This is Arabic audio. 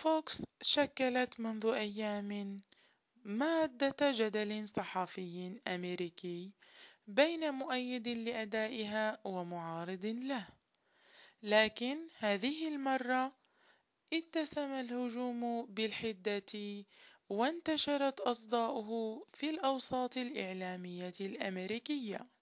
فوكس شكلت منذ أيام مادة جدل صحفي أمريكي بين مؤيد لأدائها ومعارض له، لكن هذه المرة اتسم الهجوم بالحدة وانتشرت أصداؤه في الأوساط الإعلامية الأمريكية.